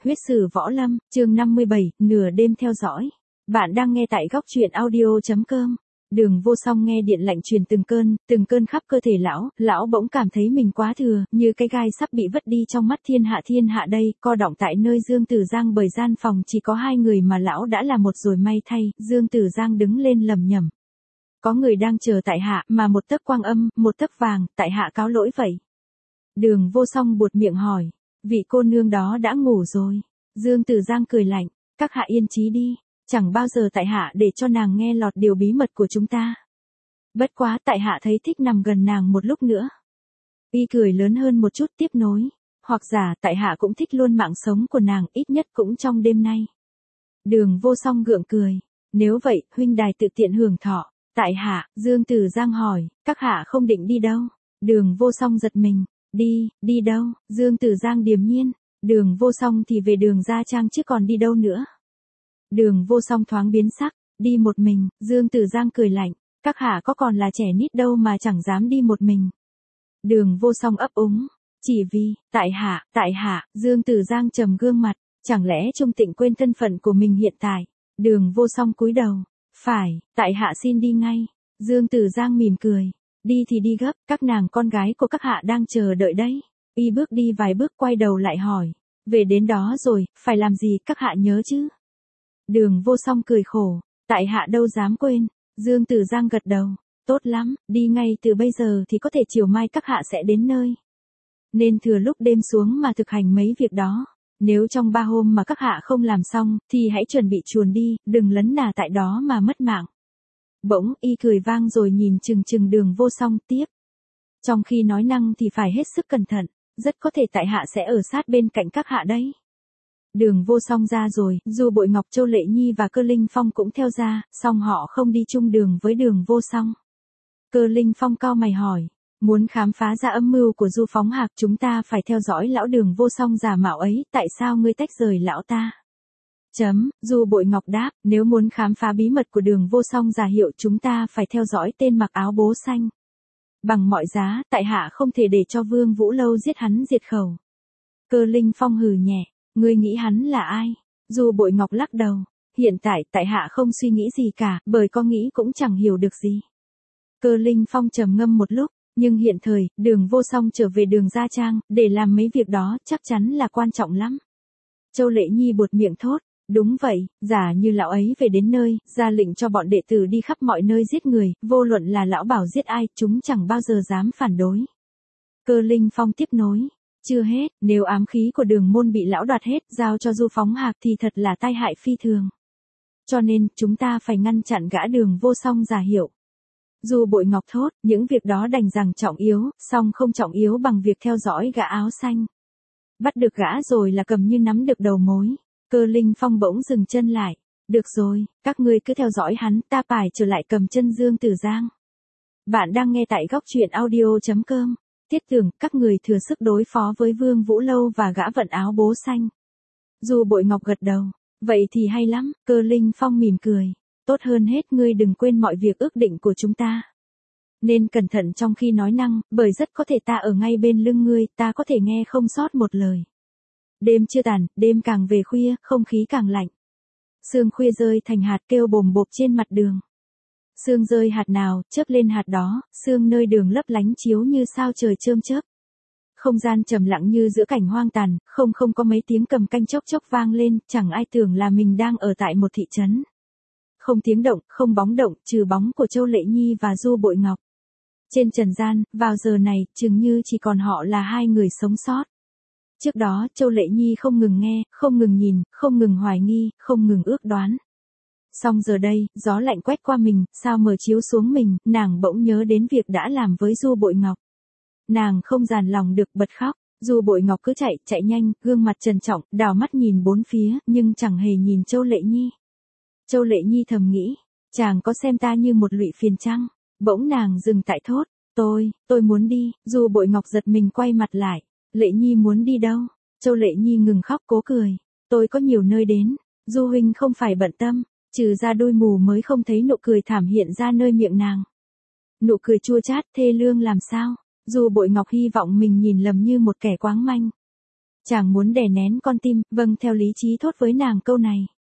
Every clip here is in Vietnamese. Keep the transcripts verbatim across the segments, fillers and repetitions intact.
Huyết sử võ lâm, chương năm mươi bảy, nửa đêm theo dõi. Bạn đang nghe tại góc truyện audio chấm com. Đường Vô Song nghe điện lạnh truyền từng cơn, từng cơn khắp cơ thể lão, lão bỗng cảm thấy mình quá thừa, như cái gai sắp bị vứt đi trong mắt thiên hạ thiên hạ đây, co đọng tại nơi Dương Tử Giang bởi gian phòng chỉ có hai người mà lão đã là một rồi may thay, Dương Tử Giang đứng lên lầm nhầm. Có người đang chờ tại hạ, mà một tấc quang âm, một tấc vàng, tại hạ cáo lỗi vậy. Đường Vô Song buột miệng hỏi, vị cô nương đó đã ngủ rồi. Dương Tử Giang cười lạnh, các hạ yên trí đi, chẳng bao giờ tại hạ để cho nàng nghe lọt điều bí mật của chúng ta. Bất quá tại hạ thấy thích nằm gần nàng một lúc nữa. Y cười lớn hơn một chút tiếp nối, hoặc giả tại hạ cũng thích luôn mạng sống của nàng, ít nhất cũng trong đêm nay. Đường Vô Song gượng cười, nếu vậy, huynh đài tự tiện hưởng thọ. Tại hạ, Dương Tử Giang hỏi, các hạ không định đi đâu? Đường Vô Song giật mình, đi, đi đâu? Dương Tử Giang điềm nhiên, Đường Vô Song thì về Đường Gia Trang chứ còn đi đâu nữa? Đường Vô Song thoáng biến sắc, đi một mình. Dương Tử Giang cười lạnh, các hạ có còn là trẻ nít đâu mà chẳng dám đi một mình. Đường Vô Song ấp úng, chỉ vì, tại hạ, tại hạ, Dương Tử Giang trầm gương mặt, chẳng lẽ Trung Tịnh quên thân phận của mình hiện tại? Đường Vô Song cúi đầu, phải, tại hạ xin đi ngay. Dương Tử Giang mỉm cười, đi thì đi gấp, các nàng con gái của các hạ đang chờ đợi đấy. Y bước đi vài bước quay đầu lại hỏi, về đến đó rồi, phải làm gì các hạ nhớ chứ? Đường Vô Song cười khổ, tại hạ đâu dám quên. Dương Tử Giang gật đầu, tốt lắm, đi ngay từ bây giờ thì có thể chiều mai các hạ sẽ đến nơi. Nên thừa lúc đêm xuống mà thực hành mấy việc đó. Nếu trong ba hôm mà các hạ không làm xong, thì hãy chuẩn bị chuồn đi, đừng lấn nà tại đó mà mất mạng. Bỗng, y cười vang rồi nhìn chừng chừng Đường Vô Song tiếp. Trong khi nói năng thì phải hết sức cẩn thận, rất có thể tại hạ sẽ ở sát bên cạnh các hạ đấy. Đường Vô Song ra rồi, dù Bội Ngọc, Châu Lệ Nhi và Cơ Linh Phong cũng theo ra, song họ không đi chung đường với Đường Vô Song. Cơ Linh Phong cau mày hỏi, muốn khám phá ra âm mưu của Du Phóng Hạc chúng ta phải theo dõi lão Đường Vô Song giả mạo ấy, tại sao ngươi tách rời lão ta? Chấm, Du Bội Ngọc đáp, nếu muốn khám phá bí mật của Đường Vô Song giả hiệu chúng ta phải theo dõi tên mặc áo bố xanh. Bằng mọi giá, tại hạ không thể để cho Vương Vũ Lâu giết hắn diệt khẩu. Cơ Linh Phong hừ nhẹ, ngươi nghĩ hắn là ai? Du Bội Ngọc lắc đầu, hiện tại tại hạ không suy nghĩ gì cả, bởi có nghĩ cũng chẳng hiểu được gì. Cơ Linh Phong trầm ngâm một lúc, nhưng hiện thời, Đường Vô Song trở về Đường Gia Trang, để làm mấy việc đó, chắc chắn là quan trọng lắm. Châu Lệ Nhi buột miệng thốt, đúng vậy, giả như lão ấy về đến nơi, ra lệnh cho bọn đệ tử đi khắp mọi nơi giết người, vô luận là lão bảo giết ai, chúng chẳng bao giờ dám phản đối. Cơ Linh Phong tiếp nối, chưa hết, nếu ám khí của Đường môn bị lão đoạt hết, giao cho Du Phóng Hạc thì thật là tai hại phi thường. Cho nên, chúng ta phải ngăn chặn gã Đường Vô Song giả hiệu. Du Bội Ngọc thốt, những việc đó đành rằng trọng yếu, song không trọng yếu bằng việc theo dõi gã áo xanh. Bắt được gã rồi là cầm như nắm được đầu mối. Cơ Linh Phong bỗng dừng chân lại. Được rồi, các ngươi cứ theo dõi hắn, ta phải trở lại cầm chân Dương Tử Giang. Bạn đang nghe tại góc truyện audio chấm com. Thiết tưởng, các người thừa sức đối phó với Vương Vũ Lâu và gã vận áo bố xanh. Du Bội Ngọc gật đầu. Vậy thì hay lắm, Cơ Linh Phong mỉm cười. Tốt hơn hết ngươi đừng quên mọi việc ước định của chúng ta. Nên cẩn thận trong khi nói năng, bởi rất có thể ta ở ngay bên lưng ngươi, ta có thể nghe không sót một lời. Đêm chưa tàn, đêm càng về khuya, không khí càng lạnh. Sương khuya rơi thành hạt kêu bồm bộp trên mặt đường. Sương rơi hạt nào, chớp lên hạt đó, sương nơi đường lấp lánh chiếu như sao trời chớm chớp. Không gian trầm lặng như giữa cảnh hoang tàn, không không có mấy tiếng cầm canh chốc chốc vang lên, chẳng ai tưởng là mình đang ở tại một thị trấn. Không tiếng động, không bóng động, trừ bóng của Châu Lệ Nhi và Du Bội Ngọc. Trên trần gian, vào giờ này, chừng như chỉ còn họ là hai người sống sót. Trước đó, Châu Lệ Nhi không ngừng nghe, không ngừng nhìn, không ngừng hoài nghi, không ngừng ước đoán. Song giờ đây, gió lạnh quét qua mình, sao mờ chiếu xuống mình, nàng bỗng nhớ đến việc đã làm với Du Bội Ngọc. Nàng không dàn lòng được bật khóc, Du Bội Ngọc cứ chạy, chạy nhanh, gương mặt trần trọng, đảo mắt nhìn bốn phía, nhưng chẳng hề nhìn Châu Lệ Nhi. Châu Lệ Nhi thầm nghĩ, chàng có xem ta như một lụy phiền chăng? Bỗng nàng dừng tại thốt, tôi, tôi muốn đi. Du Bội Ngọc giật mình quay mặt lại, Lệ Nhi muốn đi đâu? Châu Lệ Nhi ngừng khóc cố cười, tôi có nhiều nơi đến, Du huynh không phải bận tâm, trừ ra đôi mù mới không thấy nụ cười thảm hiện ra nơi miệng nàng. Nụ cười chua chát thê lương làm sao? Du Bội Ngọc hy vọng mình nhìn lầm như một kẻ quáng manh. Chàng muốn đè nén con tim, vâng theo lý trí thốt với nàng câu này.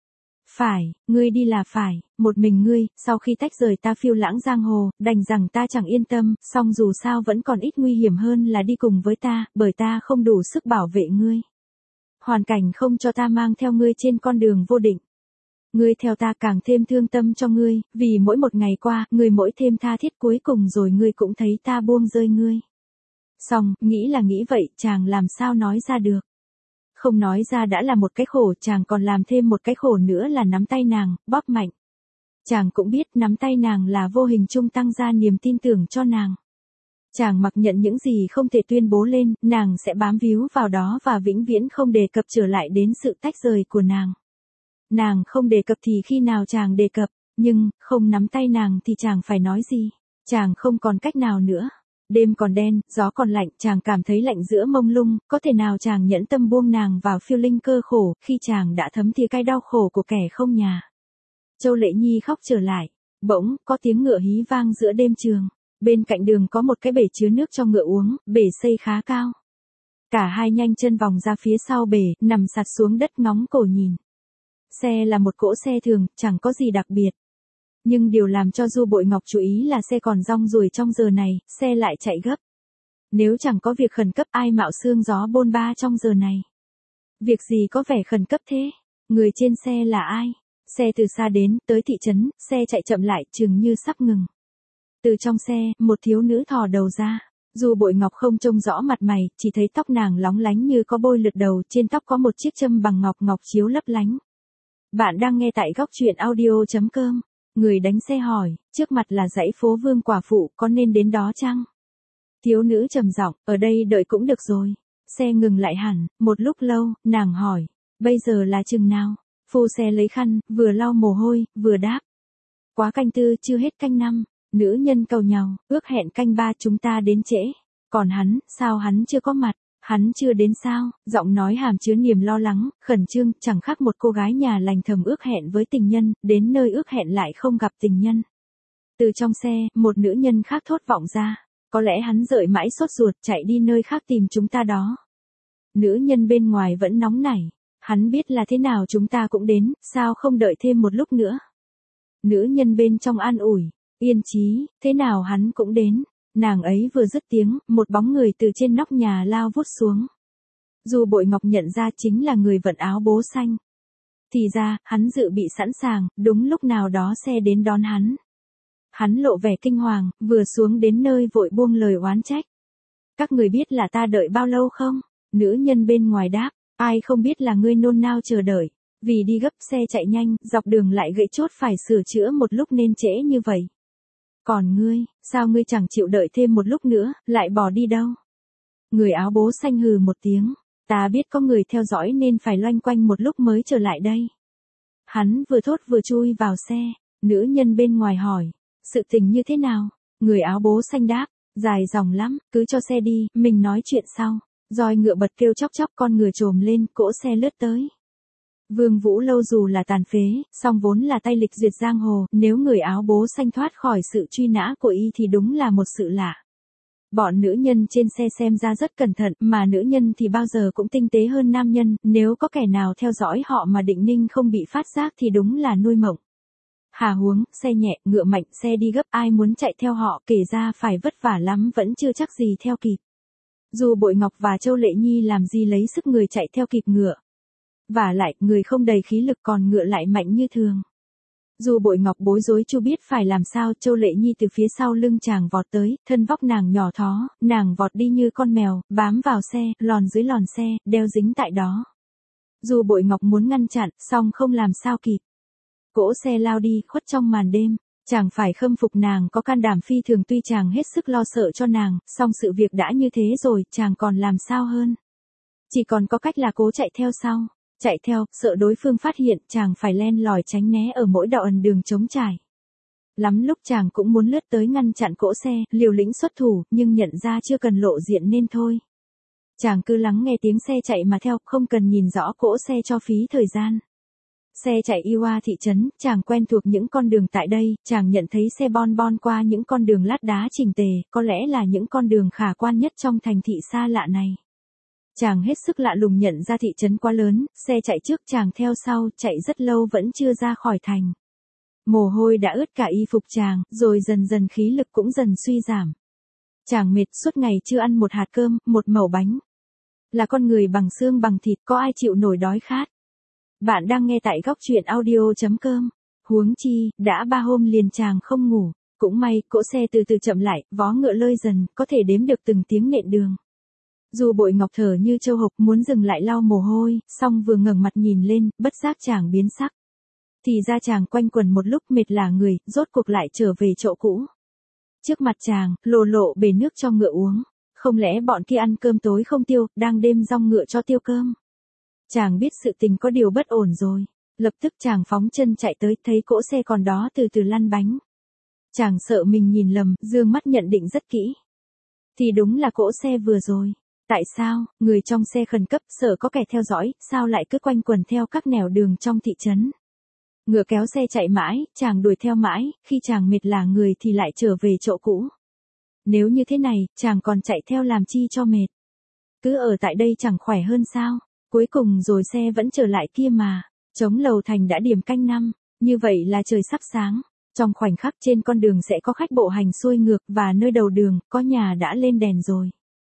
Phải, ngươi đi là phải, một mình ngươi, sau khi tách rời ta phiêu lãng giang hồ, đành rằng ta chẳng yên tâm, song dù sao vẫn còn ít nguy hiểm hơn là đi cùng với ta, bởi ta không đủ sức bảo vệ ngươi. Hoàn cảnh không cho ta mang theo ngươi trên con đường vô định. Ngươi theo ta càng thêm thương tâm cho ngươi, vì mỗi một ngày qua, ngươi mỗi thêm tha thiết cuối cùng rồi ngươi cũng thấy ta buông rơi ngươi. Xong, nghĩ là nghĩ vậy, chàng làm sao nói ra được. Không nói ra đã là một cái khổ, chàng còn làm thêm một cái khổ nữa là nắm tay nàng, bóp mạnh. Chàng cũng biết nắm tay nàng là vô hình chung tăng ra niềm tin tưởng cho nàng. Chàng mặc nhận những gì không thể tuyên bố lên, nàng sẽ bám víu vào đó và vĩnh viễn không đề cập trở lại đến sự tách rời của nàng. Nàng không đề cập thì khi nào chàng đề cập, nhưng, không nắm tay nàng thì chàng phải nói gì, chàng không còn cách nào nữa. Đêm còn đen, gió còn lạnh, chàng cảm thấy lạnh giữa mông lung, có thể nào chàng nhẫn tâm buông nàng vào phiêu linh cơ khổ, khi chàng đã thấm thìa cay đau khổ của kẻ không nhà. Châu Lệ Nhi khóc trở lại, bỗng, có tiếng ngựa hí vang giữa đêm trường, bên cạnh đường có một cái bể chứa nước cho ngựa uống, bể xây khá cao. Cả hai nhanh chân vòng ra phía sau bể, nằm sạt xuống đất ngóng cổ nhìn. Xe là một cỗ xe thường, chẳng có gì đặc biệt. Nhưng điều làm cho Du Bội Ngọc chú ý là xe còn rong ruổi trong giờ này, xe lại chạy gấp. Nếu chẳng có việc khẩn cấp ai mạo sương gió bôn ba trong giờ này. Việc gì có vẻ khẩn cấp thế? Người trên xe là ai? Xe từ xa đến, tới thị trấn, xe chạy chậm lại, chừng như sắp ngừng. Từ trong xe, một thiếu nữ thò đầu ra. Du Bội Ngọc không trông rõ mặt mày, chỉ thấy tóc nàng lóng lánh như có bôi lượt đầu, trên tóc có một chiếc châm bằng ngọc ngọc chiếu lấp lánh. Bạn đang nghe tại góc truyện audio chấm com. Người đánh xe hỏi, trước mặt là dãy phố Vương Quả Phụ, có nên đến đó chăng? Thiếu nữ trầm giọng, ở đây đợi cũng được rồi. Xe ngừng lại hẳn, một lúc lâu, nàng hỏi, bây giờ là chừng nào? Phu xe lấy khăn, vừa lau mồ hôi, vừa đáp. Quá canh tư, chưa hết canh năm. Nữ nhân cầu nhau, ước hẹn canh ba chúng ta đến trễ. Còn hắn, sao hắn chưa có mặt? Hắn chưa đến sao? Giọng nói hàm chứa niềm lo lắng, khẩn trương, chẳng khác một cô gái nhà lành thầm ước hẹn với tình nhân, đến nơi ước hẹn lại không gặp tình nhân. Từ trong xe, một nữ nhân khác thốt vọng ra. Có lẽ hắn đợi mãi sốt ruột chạy đi nơi khác tìm chúng ta đó. Nữ nhân bên ngoài vẫn nóng nảy. Hắn biết là thế nào chúng ta cũng đến, sao không đợi thêm một lúc nữa? Nữ nhân bên trong an ủi. Yên chí, thế nào hắn cũng đến. Nàng ấy vừa dứt tiếng, một bóng người từ trên nóc nhà lao vút xuống. Du Bội Ngọc nhận ra chính là người vận áo bố xanh. Thì ra, hắn dự bị sẵn sàng, đúng lúc nào đó xe đến đón hắn. Hắn lộ vẻ kinh hoàng, vừa xuống đến nơi vội buông lời oán trách. Các người biết là ta đợi bao lâu không? Nữ nhân bên ngoài đáp, ai không biết là ngươi nôn nao chờ đợi. Vì đi gấp xe chạy nhanh, dọc đường lại gãy chốt phải sửa chữa một lúc nên trễ như vậy. Còn ngươi, sao ngươi chẳng chịu đợi thêm một lúc nữa, lại bỏ đi đâu? Người áo bố xanh hừ một tiếng, ta biết có người theo dõi nên phải loanh quanh một lúc mới trở lại đây. Hắn vừa thốt vừa chui vào xe, nữ nhân bên ngoài hỏi, sự tình như thế nào? Người áo bố xanh đáp, dài dòng lắm, cứ cho xe đi, mình nói chuyện sau. Roi ngựa bật kêu chóc chóc, con ngựa trồm lên, cỗ xe lướt tới. Vương Vũ Lâu dù là tàn phế, song vốn là tay lịch duyệt giang hồ, nếu người áo bố xanh thoát khỏi sự truy nã của y thì đúng là một sự lạ. Bọn nữ nhân trên xe xem ra rất cẩn thận, mà nữ nhân thì bao giờ cũng tinh tế hơn nam nhân, nếu có kẻ nào theo dõi họ mà định ninh không bị phát giác thì đúng là nuôi mộng. Hà huống, xe nhẹ, ngựa mạnh, xe đi gấp, ai muốn chạy theo họ kể ra phải vất vả lắm vẫn chưa chắc gì theo kịp. Dù Bội Ngọc và Châu Lệ Nhi làm gì lấy sức người chạy theo kịp ngựa. Và lại, người không đầy khí lực còn ngựa lại mạnh như thường. Dù Bội Ngọc bối rối chưa biết phải làm sao, Châu Lệ Nhi từ phía sau lưng chàng vọt tới, thân vóc nàng nhỏ thó, nàng vọt đi như con mèo, bám vào xe, lòn dưới lòn xe, đeo dính tại đó. Dù Bội Ngọc muốn ngăn chặn, song không làm sao kịp. Cỗ xe lao đi, khuất trong màn đêm. Chàng phải khâm phục nàng có can đảm phi thường, tuy chàng hết sức lo sợ cho nàng, song sự việc đã như thế rồi, chàng còn làm sao hơn. Chỉ còn có cách là cố chạy theo sau. Chạy theo, sợ đối phương phát hiện, chàng phải len lỏi tránh né ở mỗi đạo ẩn đường trống trải. Lắm lúc chàng cũng muốn lướt tới ngăn chặn cỗ xe, liều lĩnh xuất thủ, nhưng nhận ra chưa cần lộ diện nên thôi. Chàng cứ lắng nghe tiếng xe chạy mà theo, không cần nhìn rõ cỗ xe cho phí thời gian. Xe chạy y qua thị trấn, chàng quen thuộc những con đường tại đây, chàng nhận thấy xe bon bon qua những con đường lát đá chỉnh tề, có lẽ là những con đường khả quan nhất trong thành thị xa lạ này. Chàng hết sức lạ lùng nhận ra thị trấn quá lớn, xe chạy trước chàng theo sau, chạy rất lâu vẫn chưa ra khỏi thành. Mồ hôi đã ướt cả y phục chàng, rồi dần dần khí lực cũng dần suy giảm. Chàng mệt suốt ngày chưa ăn một hạt cơm, một mẩu bánh. Là con người bằng xương bằng thịt, có ai chịu nổi đói khát. Bạn đang nghe tại góc truyện audio.com. Huống chi, đã ba hôm liền chàng không ngủ. Cũng may, cỗ xe từ từ chậm lại, vó ngựa lơi dần, có thể đếm được từng tiếng nện đường. Dù Bội Ngọc thở như trâu hộc muốn dừng lại lau mồ hôi, song vừa ngẩng mặt nhìn lên, bất giác chàng biến sắc. Thì ra chàng quanh quẩn một lúc mệt lả người, rốt cuộc lại trở về chỗ cũ. Trước mặt chàng, lồ lộ bể nước cho ngựa uống. Không lẽ bọn kia ăn cơm tối không tiêu, đang đêm rong ngựa cho tiêu cơm. Chàng biết sự tình có điều bất ổn rồi. Lập tức chàng phóng chân chạy tới, thấy cỗ xe còn đó từ từ lăn bánh. Chàng sợ mình nhìn lầm, dương mắt nhận định rất kỹ. Thì đúng là cỗ xe vừa rồi. Tại sao, người trong xe khẩn cấp sợ có kẻ theo dõi, sao lại cứ quanh quẩn theo các nẻo đường trong thị trấn. Ngựa kéo xe chạy mãi, chàng đuổi theo mãi, khi chàng mệt lả người thì lại trở về chỗ cũ. Nếu như thế này, chàng còn chạy theo làm chi cho mệt. Cứ ở tại đây chẳng khỏe hơn sao, cuối cùng rồi xe vẫn trở lại kia mà. Trống lầu thành đã điểm canh năm, như vậy là trời sắp sáng. Trong khoảnh khắc trên con đường sẽ có khách bộ hành xuôi ngược và nơi đầu đường, có nhà đã lên đèn rồi.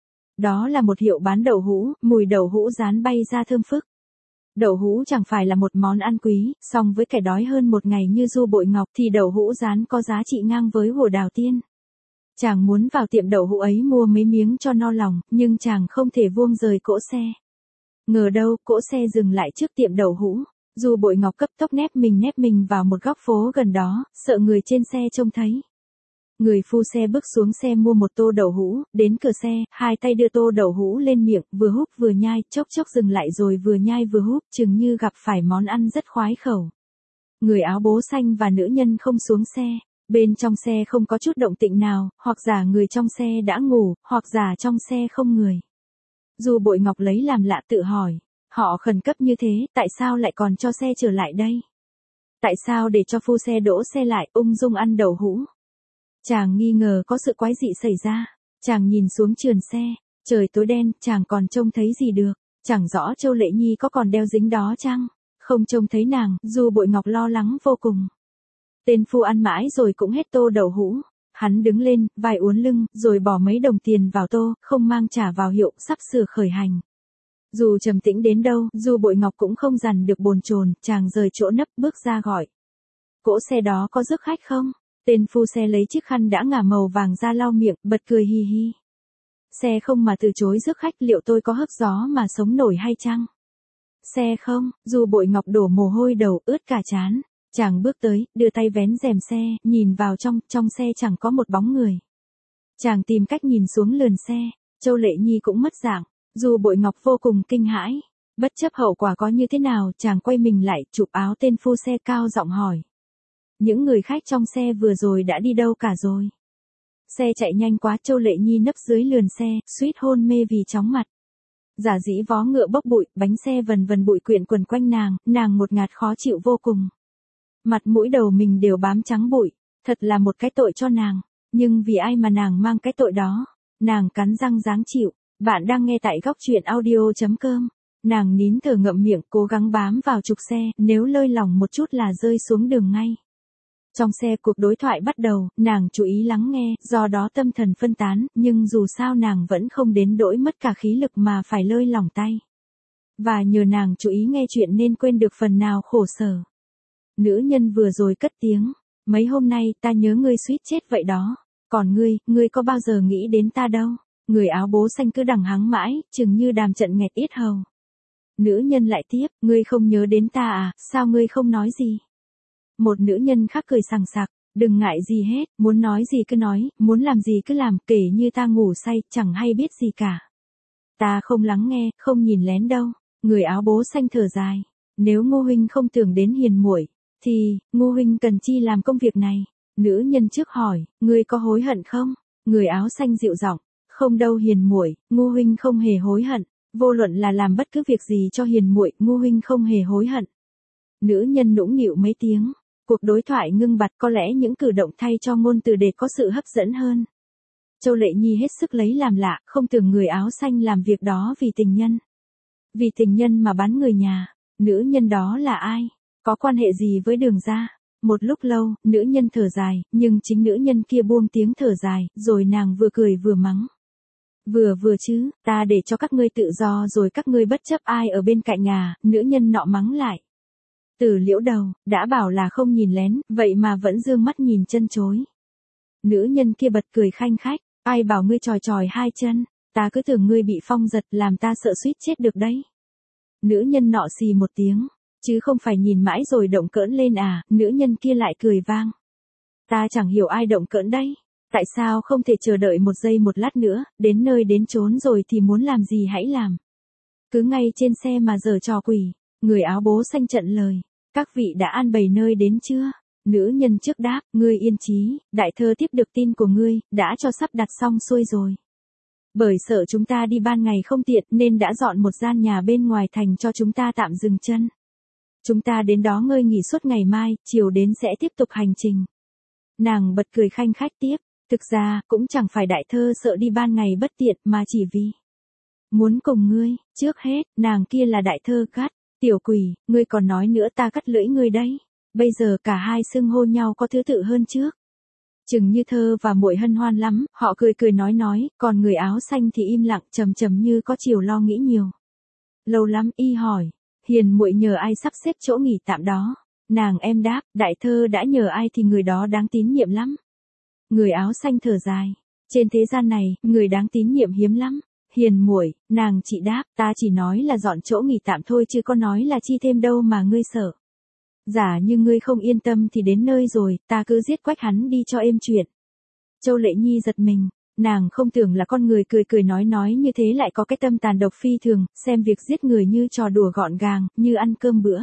Đó là một hiệu bán đậu hũ, mùi đậu hũ rán bay ra thơm phức. Đậu hũ chẳng phải là một món ăn quý, song với kẻ đói hơn một ngày như Du Bội Ngọc thì đậu hũ rán có giá trị ngang với hổ đào tiên. Chàng muốn vào tiệm đậu hũ ấy mua mấy miếng cho no lòng, nhưng chàng không thể vuông rời cỗ xe. Ngờ đâu, cỗ xe dừng lại trước tiệm đậu hũ. Du Bội Ngọc cấp tốc nép mình nép mình vào một góc phố gần đó, sợ người trên xe trông thấy. Người phu xe bước xuống xe mua một tô đậu hũ, đến cửa xe, hai tay đưa tô đậu hũ lên miệng, vừa húp vừa nhai, chốc chốc dừng lại rồi vừa nhai vừa húp, chừng như gặp phải món ăn rất khoái khẩu. Người áo bố xanh và nữ nhân không xuống xe, bên trong xe không có chút động tĩnh nào, hoặc giả người trong xe đã ngủ, hoặc giả trong xe không người. Du Bội Ngọc lấy làm lạ tự hỏi, họ khẩn cấp như thế, tại sao lại còn cho xe trở lại đây? Tại sao để cho phu xe đỗ xe lại, ung dung ăn đậu hũ? Chàng nghi ngờ có sự quái dị xảy ra, chàng nhìn xuống trườn xe, trời tối đen, chàng còn trông thấy gì được, chẳng rõ Châu Lệ Nhi có còn đeo dính đó chăng, không trông thấy nàng, Du Bội Ngọc lo lắng vô cùng. Tên phu ăn mãi rồi cũng hết tô đậu hũ, hắn đứng lên, vai uốn lưng, rồi bỏ mấy đồng tiền vào tô, không mang trả vào hiệu, sắp sửa khởi hành. Dù trầm tĩnh đến đâu, Du Bội Ngọc cũng không dằn được bồn chồn, chàng rời chỗ nấp bước ra gọi. Cỗ xe đó có rước khách không? Tên phu xe lấy chiếc khăn đã ngả màu vàng ra lau miệng, bật cười hi hi. Xe không mà từ chối rước khách, liệu tôi có hớp gió mà sống nổi hay chăng? Xe không, Du Bội Ngọc đổ mồ hôi đầu, ướt cả trán. Chàng bước tới, đưa tay vén rèm xe, nhìn vào trong, trong xe chẳng có một bóng người. Chàng tìm cách nhìn xuống lườn xe, Châu Lệ Nhi cũng mất dạng. Du Bội Ngọc vô cùng kinh hãi. Bất chấp hậu quả có như thế nào, chàng quay mình lại, chụp áo tên phu xe cao giọng hỏi. Những người khách trong xe vừa rồi đã đi đâu cả rồi? Xe chạy nhanh quá, Châu Lệ Nhi nấp dưới lườn xe, suýt hôn mê vì chóng mặt. Giả dĩ vó ngựa bốc bụi, bánh xe vần vần bụi quyện quần quanh nàng, nàng một ngạt khó chịu vô cùng. Mặt mũi đầu mình đều bám trắng bụi, thật là một cái tội cho nàng. Nhưng vì ai mà nàng mang cái tội đó? Nàng cắn răng giáng chịu. Bạn đang nghe tại góc truyện audio.com. Nàng nín thở ngậm miệng, cố gắng bám vào trục xe, nếu lơi lỏng một chút là rơi xuống đường ngay. Trong xe cuộc đối thoại bắt đầu, nàng chú ý lắng nghe, do đó tâm thần phân tán, nhưng dù sao nàng vẫn không đến nỗi mất cả khí lực mà phải lơi lỏng tay. Và nhờ nàng chú ý nghe chuyện nên quên được phần nào khổ sở. Nữ nhân vừa rồi cất tiếng, mấy hôm nay ta nhớ ngươi suýt chết vậy đó, còn ngươi, ngươi có bao giờ nghĩ đến ta đâu. Người áo bố xanh cứ đằng hắng mãi, chừng như đàm trận nghẹt yết hầu. Nữ nhân lại tiếp, ngươi không nhớ đến ta à, sao ngươi không nói gì? Một nữ nhân khác cười sằng sặc, đừng ngại gì hết, muốn nói gì cứ nói, muốn làm gì cứ làm, kể như ta ngủ say, chẳng hay biết gì cả. Ta không lắng nghe, không nhìn lén đâu. Người áo bố xanh thở dài, nếu Ngô huynh không tưởng đến hiền muội, thì, Ngô huynh cần chi làm công việc này? Nữ nhân trước hỏi, ngươi có hối hận không? Người áo xanh dịu giọng, không đâu hiền muội, Ngô huynh không hề hối hận, vô luận là làm bất cứ việc gì cho hiền muội, Ngô huynh không hề hối hận. Nữ nhân nũng nịu mấy tiếng, cuộc đối thoại ngưng bặt, có lẽ những cử động thay cho ngôn từ để có sự hấp dẫn hơn. Châu Lệ Nhi hết sức lấy làm lạ, không tưởng người áo xanh làm việc đó vì tình nhân. Vì tình nhân mà bán người nhà, nữ nhân đó là ai? Có quan hệ gì với Đường gia? Một lúc lâu, nữ nhân thở dài, nhưng chính nữ nhân kia buông tiếng thở dài, rồi nàng vừa cười vừa mắng. Vừa vừa chứ, ta để cho các ngươi tự do rồi các ngươi bất chấp ai ở bên cạnh à, nữ nhân nọ mắng lại. Từ Liễu đầu, đã bảo là không nhìn lén, vậy mà vẫn dương mắt nhìn chân chối. Nữ nhân kia bật cười khanh khách, ai bảo ngươi tròi tròi hai chân, ta cứ tưởng ngươi bị phong giật làm ta sợ suýt chết được đấy. Nữ nhân nọ xì một tiếng, chứ không phải nhìn mãi rồi động cỡn lên à, nữ nhân kia lại cười vang. Ta chẳng hiểu ai động cỡn đấy, tại sao không thể chờ đợi một giây một lát nữa, đến nơi đến chốn rồi thì muốn làm gì hãy làm. Cứ ngay trên xe mà giở trò quỷ, người áo bố xanh trận lời, các vị đã an bày nơi đến chưa? Nữ nhân trước đáp, ngươi yên chí, đại thơ tiếp được tin của ngươi, đã cho sắp đặt xong xuôi rồi. Bởi sợ chúng ta đi ban ngày không tiện nên đã dọn một gian nhà bên ngoài thành cho chúng ta tạm dừng chân. Chúng ta đến đó ngơi nghỉ suốt ngày mai, chiều đến sẽ tiếp tục hành trình. Nàng bật cười khanh khách tiếp, thực ra cũng chẳng phải đại thơ sợ đi ban ngày bất tiện mà chỉ vì muốn cùng ngươi, trước hết, nàng kia là đại thơ gắt, tiểu quỷ, ngươi còn nói nữa ta cắt lưỡi ngươi đấy. Bây giờ cả hai xưng hô nhau có thứ tự hơn trước. Chừng Như Thơ và muội hân hoan lắm, họ cười cười nói nói, còn người áo xanh thì im lặng trầm trầm như có chiều lo nghĩ nhiều. Lâu lắm y hỏi, Hiền muội nhờ ai sắp xếp chỗ nghỉ tạm đó? Nàng em đáp, đại thơ đã nhờ ai thì người đó đáng tín nhiệm lắm. Người áo xanh thở dài, trên thế gian này, người đáng tín nhiệm hiếm lắm. Hiền muội, nàng chị đáp, ta chỉ nói là dọn chỗ nghỉ tạm thôi chứ có nói là chi thêm đâu mà ngươi sợ. Giả như ngươi không yên tâm thì đến nơi rồi, ta cứ giết quách hắn đi cho êm chuyện. Châu Lệ Nhi giật mình, nàng không tưởng là con người cười cười nói nói như thế lại có cái tâm tàn độc phi thường, xem việc giết người như trò đùa gọn gàng, như ăn cơm bữa.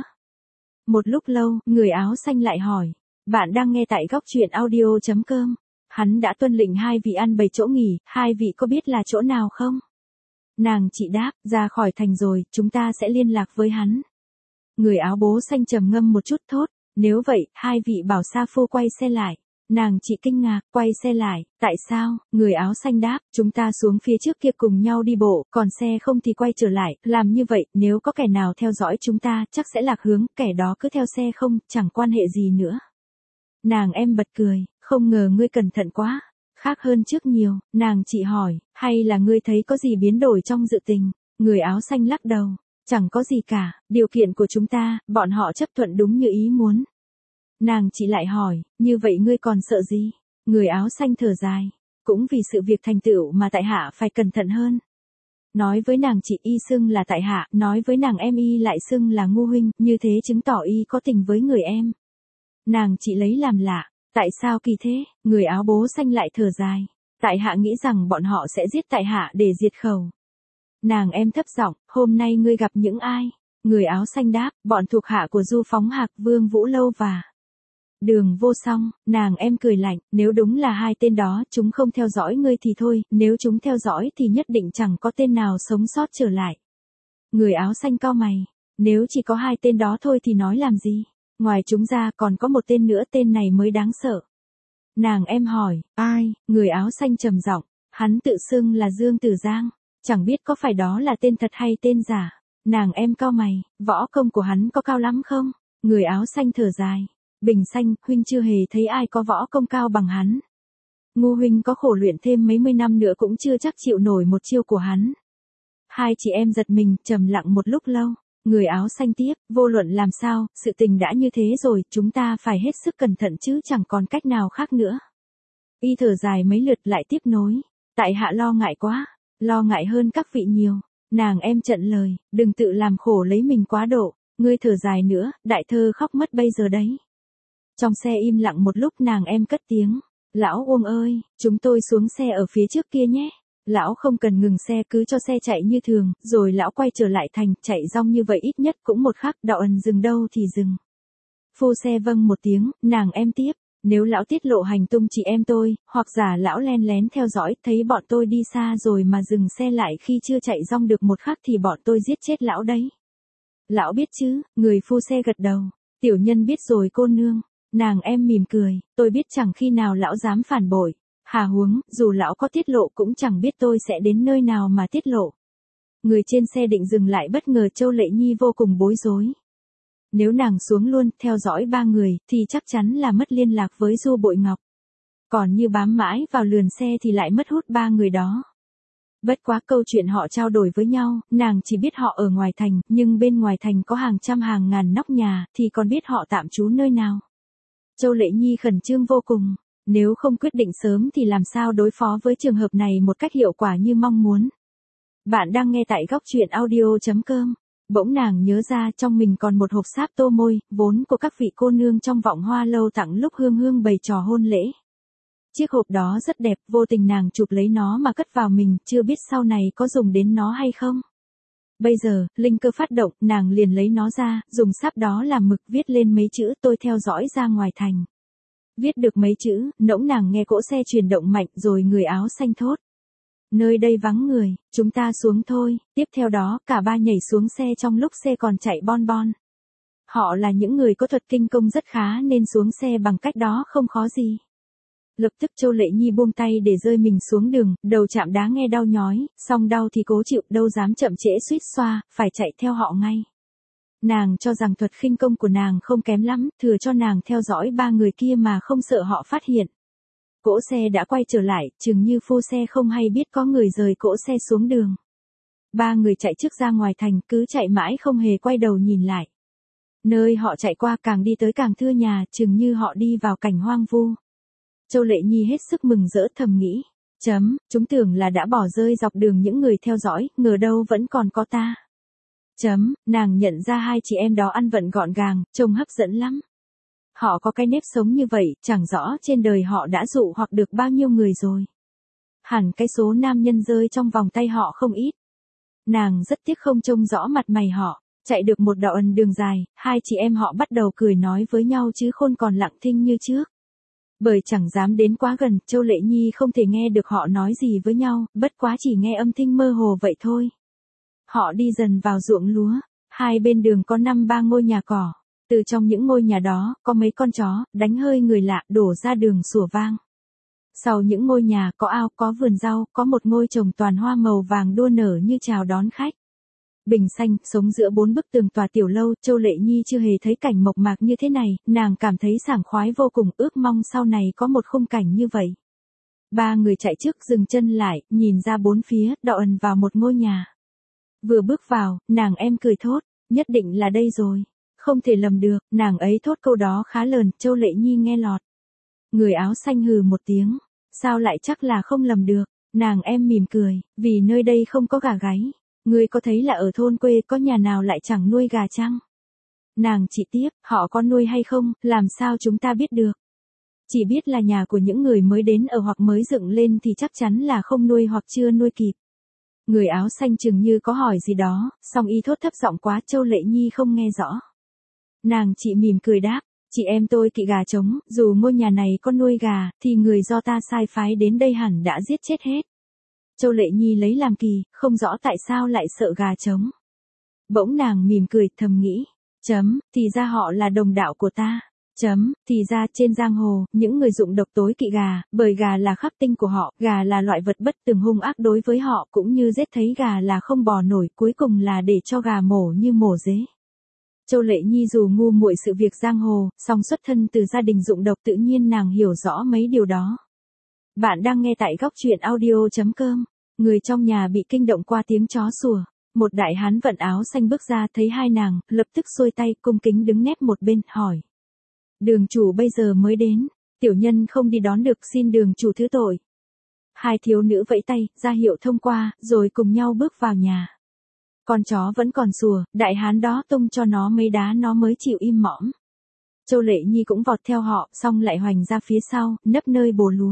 Một lúc lâu, người áo xanh lại hỏi, bạn đang nghe tại góc truyện audio chấm com. Hắn đã tuân lệnh hai vị ăn bày chỗ nghỉ, hai vị có biết là chỗ nào không? Nàng chị đáp, ra khỏi thành rồi, chúng ta sẽ liên lạc với hắn. Người áo bố xanh trầm ngâm một chút thốt, nếu vậy, hai vị bảo sa phu quay xe lại. Nàng chị kinh ngạc, quay xe lại, tại sao? Người áo xanh đáp, chúng ta xuống phía trước kia cùng nhau đi bộ, còn xe không thì quay trở lại, làm như vậy, nếu có kẻ nào theo dõi chúng ta, chắc sẽ lạc hướng, kẻ đó cứ theo xe không, chẳng quan hệ gì nữa. Nàng em bật cười, không ngờ ngươi cẩn thận quá, khác hơn trước nhiều, nàng chị hỏi, hay là ngươi thấy có gì biến đổi trong dự tình? Người áo xanh lắc đầu. Chẳng có gì cả, điều kiện của chúng ta, bọn họ chấp thuận đúng như ý muốn. Nàng chị lại hỏi, như vậy ngươi còn sợ gì? Người áo xanh thở dài, cũng vì sự việc thành tựu mà tại hạ phải cẩn thận hơn. Nói với nàng chị y xưng là tại hạ, nói với nàng em y lại xưng là ngu huynh, như thế chứng tỏ y có tình với người em. Nàng chị lấy làm lạ, tại sao kỳ thế? Người áo bố xanh lại thở dài, tại hạ nghĩ rằng bọn họ sẽ giết tại hạ để diệt khẩu. Nàng em thấp giọng, hôm nay ngươi gặp những ai? Người áo xanh đáp, bọn thuộc hạ của Du Phóng Hạc, Vương Vũ Lâu và Đường Vô Song. Nàng em cười lạnh, nếu đúng là hai tên đó, chúng không theo dõi ngươi thì thôi, nếu chúng theo dõi thì nhất định chẳng có tên nào sống sót trở lại. Người áo xanh cau mày, nếu chỉ có hai tên đó thôi thì nói làm gì? Ngoài chúng ra còn có một tên nữa, tên này mới đáng sợ. Nàng em hỏi, ai? Người áo xanh trầm giọng, hắn tự xưng là Dương Tử Giang. Chẳng biết có phải đó là tên thật hay tên giả. Nàng em cau mày, võ công của hắn có cao lắm không? Người áo xanh thở dài. Bình xanh, huynh chưa hề thấy ai có võ công cao bằng hắn. Ngu huynh có khổ luyện thêm mấy mươi năm nữa cũng chưa chắc chịu nổi một chiêu của hắn. Hai chị em giật mình, trầm lặng một lúc lâu. Người áo xanh tiếp, vô luận làm sao, sự tình đã như thế rồi, chúng ta phải hết sức cẩn thận chứ chẳng còn cách nào khác nữa. Y thở dài mấy lượt lại tiếp nối. Tại hạ lo ngại quá. Lo ngại hơn các vị nhiều. Nàng em trận lời, đừng tự làm khổ lấy mình quá độ. Ngươi thở dài nữa, đại thơ khóc mất bây giờ đấy. Trong xe im lặng một lúc, nàng em cất tiếng. Lão Uông ơi, chúng tôi xuống xe ở phía trước kia nhé. Lão không cần ngừng xe, cứ cho xe chạy như thường, rồi lão quay trở lại thành, chạy rong như vậy ít nhất cũng một khắc, đạo ẩn dừng đâu thì dừng. Phu xe vâng một tiếng, nàng em tiếp. Nếu lão tiết lộ hành tung chị em tôi, hoặc giả lão len lén theo dõi, thấy bọn tôi đi xa rồi mà dừng xe lại khi chưa chạy rong được một khắc thì bọn tôi giết chết lão đấy. Lão biết chứ? Người phu xe gật đầu. Tiểu nhân biết rồi cô nương. Nàng em mỉm cười, tôi biết chẳng khi nào lão dám phản bội. Hà huống, dù lão có tiết lộ cũng chẳng biết tôi sẽ đến nơi nào mà tiết lộ. Người trên xe định dừng lại bất ngờ Châu Lệ Nhi vô cùng bối rối. Nếu nàng xuống luôn theo dõi ba người thì chắc chắn là mất liên lạc với Du Bội Ngọc. Còn như bám mãi vào lườn xe thì lại mất hút ba người đó. Bất quá câu chuyện họ trao đổi với nhau, nàng chỉ biết họ ở ngoài thành, nhưng bên ngoài thành có hàng trăm hàng ngàn nóc nhà, thì còn biết họ tạm trú nơi nào. Châu Lệ Nhi khẩn trương vô cùng, nếu không quyết định sớm thì làm sao đối phó với trường hợp này một cách hiệu quả như mong muốn. Bạn đang nghe tại góc truyện audio chấm com. Bỗng nàng nhớ ra trong mình còn một hộp sáp tô môi, vốn của các vị cô nương trong Vọng Hoa lâu tặng lúc Hương Hương bày trò hôn lễ. Chiếc hộp đó rất đẹp, vô tình nàng chụp lấy nó mà cất vào mình, chưa biết sau này có dùng đến nó hay không. Bây giờ, linh cơ phát động, nàng liền lấy nó ra, dùng sáp đó làm mực viết lên mấy chữ tôi theo dõi ra ngoài thành. Viết được mấy chữ, nỗng nàng nghe cỗ xe chuyển động mạnh rồi người áo xanh thốt. Nơi đây vắng người, chúng ta xuống thôi. Tiếp theo đó, cả ba nhảy xuống xe trong lúc xe còn chạy bon bon. Họ là những người có thuật kinh công rất khá nên xuống xe bằng cách đó không khó gì. Lập tức Châu Lệ Nhi buông tay để rơi mình xuống đường, đầu chạm đá nghe đau nhói, song đau thì cố chịu, đâu dám chậm trễ suýt xoa, phải chạy theo họ ngay. Nàng cho rằng thuật khinh công của nàng không kém lắm, thừa cho nàng theo dõi ba người kia mà không sợ họ phát hiện. Cỗ xe đã quay trở lại, chừng như phu xe không hay biết có người rời cỗ xe xuống đường. Ba người chạy trước ra ngoài thành, cứ chạy mãi không hề quay đầu nhìn lại. Nơi họ chạy qua càng đi tới càng thưa nhà, chừng như họ đi vào cảnh hoang vu. Châu Lệ Nhi hết sức mừng rỡ thầm nghĩ. Chấm, chúng tưởng là đã bỏ rơi dọc đường những người theo dõi, ngờ đâu vẫn còn có ta. Chấm, nàng nhận ra hai chị em đó ăn vận gọn gàng, trông hấp dẫn lắm. Họ có cái nếp sống như vậy, chẳng rõ trên đời họ đã dụ hoặc được bao nhiêu người rồi. Hẳn cái số nam nhân rơi trong vòng tay họ không ít. Nàng rất tiếc không trông rõ mặt mày họ, chạy được một đoạn đường dài, hai chị em họ bắt đầu cười nói với nhau chứ khôn còn lặng thinh như trước. Bởi chẳng dám đến quá gần, Châu Lệ Nhi không thể nghe được họ nói gì với nhau, bất quá chỉ nghe âm thanh mơ hồ vậy thôi. Họ đi dần vào ruộng lúa, hai bên đường có năm ba ngôi nhà cỏ. Từ trong những ngôi nhà đó, có mấy con chó, đánh hơi người lạ, đổ ra đường sủa vang. Sau những ngôi nhà, có ao, có vườn rau, có một ngôi trồng toàn hoa màu vàng đua nở như chào đón khách. Bình xanh, sống giữa bốn bức tường tòa tiểu lâu, Châu Lệ Nhi chưa hề thấy cảnh mộc mạc như thế này, nàng cảm thấy sảng khoái vô cùng, ước mong sau này có một khung cảnh như vậy. Ba người chạy trước dừng chân lại, nhìn ra bốn phía, đọ ẩn vào một ngôi nhà. Vừa bước vào, nàng em cười thốt, nhất định là đây rồi. Không thể lầm được, nàng ấy thốt câu đó khá lớn, Châu Lệ Nhi nghe lọt. Người áo xanh hừ một tiếng, sao lại chắc là không lầm được, nàng em mỉm cười, vì nơi đây không có gà gáy. Ngươi có thấy là ở thôn quê có nhà nào lại chẳng nuôi gà chăng? Nàng chỉ tiếp, họ có nuôi hay không, làm sao chúng ta biết được? Chỉ biết là nhà của những người mới đến ở hoặc mới dựng lên thì chắc chắn là không nuôi hoặc chưa nuôi kịp. Người áo xanh chừng như có hỏi gì đó, song y thốt thấp giọng quá Châu Lệ Nhi không nghe rõ. Nàng chị mỉm cười đáp, chị em tôi kỵ gà trống, dù ngôi nhà này có nuôi gà, thì người do ta sai phái đến đây hẳn đã giết chết hết. Châu Lệ Nhi lấy làm kỳ, không rõ tại sao lại sợ gà trống. Bỗng nàng mỉm cười, thầm nghĩ, chấm, thì ra họ là đồng đạo của ta. Chấm, thì ra trên giang hồ, những người dụng độc tối kỵ gà, bởi gà là khắc tinh của họ, gà là loại vật bất tường hung ác đối với họ, cũng như giết thấy gà là không bò nổi, cuối cùng là để cho gà mổ như mổ dế. Châu Lệ Nhi dù ngu muội sự việc giang hồ, song xuất thân từ gia đình dụng độc tự nhiên nàng hiểu rõ mấy điều đó. Bạn đang nghe tại góc truyện audio chấm com. Người trong nhà bị kinh động qua tiếng chó sủa. Một đại hán vận áo xanh bước ra thấy hai nàng, lập tức xuôi tay cung kính đứng nép một bên, hỏi. Đường chủ bây giờ mới đến, tiểu nhân không đi đón được, xin đường chủ thứ tội. Hai thiếu nữ vẫy tay, ra hiệu thông qua, rồi cùng nhau bước vào nhà. Con chó vẫn còn sủa, đại hán đó tung cho nó mấy đá nó mới chịu im mõm. Châu Lệ Nhi cũng vọt theo họ, xong lại hoành ra phía sau, nấp nơi bồ lúa.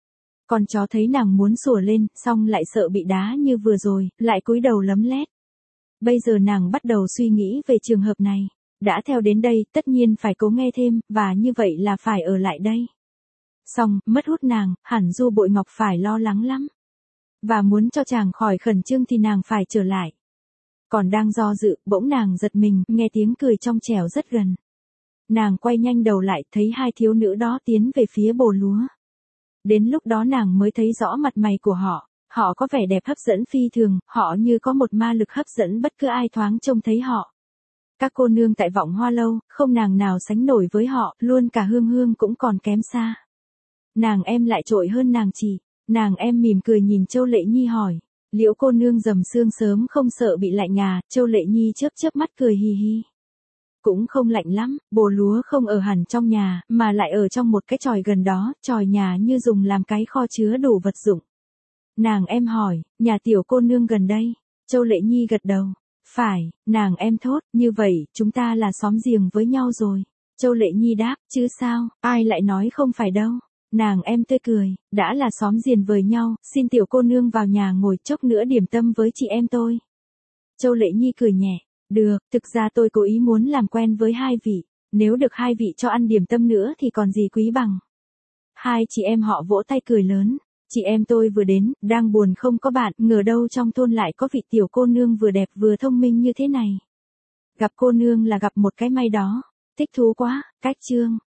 Con chó thấy nàng muốn sủa lên, xong lại sợ bị đá như vừa rồi, lại cúi đầu lấm lét. Bây giờ nàng bắt đầu suy nghĩ về trường hợp này. Đã theo đến đây, tất nhiên phải cố nghe thêm, và như vậy là phải ở lại đây. Xong, mất hút nàng, hẳn Du Bội Ngọc phải lo lắng lắm. Và muốn cho chàng khỏi khẩn trương thì nàng phải trở lại. Còn đang do dự, bỗng nàng giật mình, nghe tiếng cười trong trẻo rất gần. Nàng quay nhanh đầu lại, thấy hai thiếu nữ đó tiến về phía bồ lúa. Đến lúc đó nàng mới thấy rõ mặt mày của họ, họ có vẻ đẹp hấp dẫn phi thường, họ như có một ma lực hấp dẫn bất cứ ai thoáng trông thấy họ. Các cô nương tại Vọng Hoa Lâu, không nàng nào sánh nổi với họ, luôn cả Hương Hương cũng còn kém xa. Nàng em lại trội hơn nàng chỉ, nàng em mỉm cười nhìn Châu Lệ Nhi hỏi, Liễu cô nương dầm sương sớm không sợ bị lạnh à? Châu Lệ Nhi chớp chớp mắt cười hì hì. Cũng không lạnh lắm, bồ lúa không ở hẳn trong nhà, mà lại ở trong một cái chòi gần đó, chòi nhà như dùng làm cái kho chứa đủ vật dụng. Nàng em hỏi, nhà tiểu cô nương gần đây? Châu Lệ Nhi gật đầu. Phải, nàng em thốt, như vậy, chúng ta là xóm giềng với nhau rồi. Châu Lệ Nhi đáp, chứ sao, ai lại nói không phải đâu. Nàng em tươi cười, đã là xóm giềng với nhau, xin tiểu cô nương vào nhà ngồi chốc nữa điểm tâm với chị em tôi. Châu Lệ Nhi cười nhẹ, được, thực ra tôi cố ý muốn làm quen với hai vị, nếu được hai vị cho ăn điểm tâm nữa thì còn gì quý bằng. Hai chị em họ vỗ tay cười lớn, chị em tôi vừa đến, đang buồn không có bạn, ngờ đâu trong thôn lại có vị tiểu cô nương vừa đẹp vừa thông minh như thế này. Gặp cô nương là gặp một cái may đó, thích thú quá, cách chương.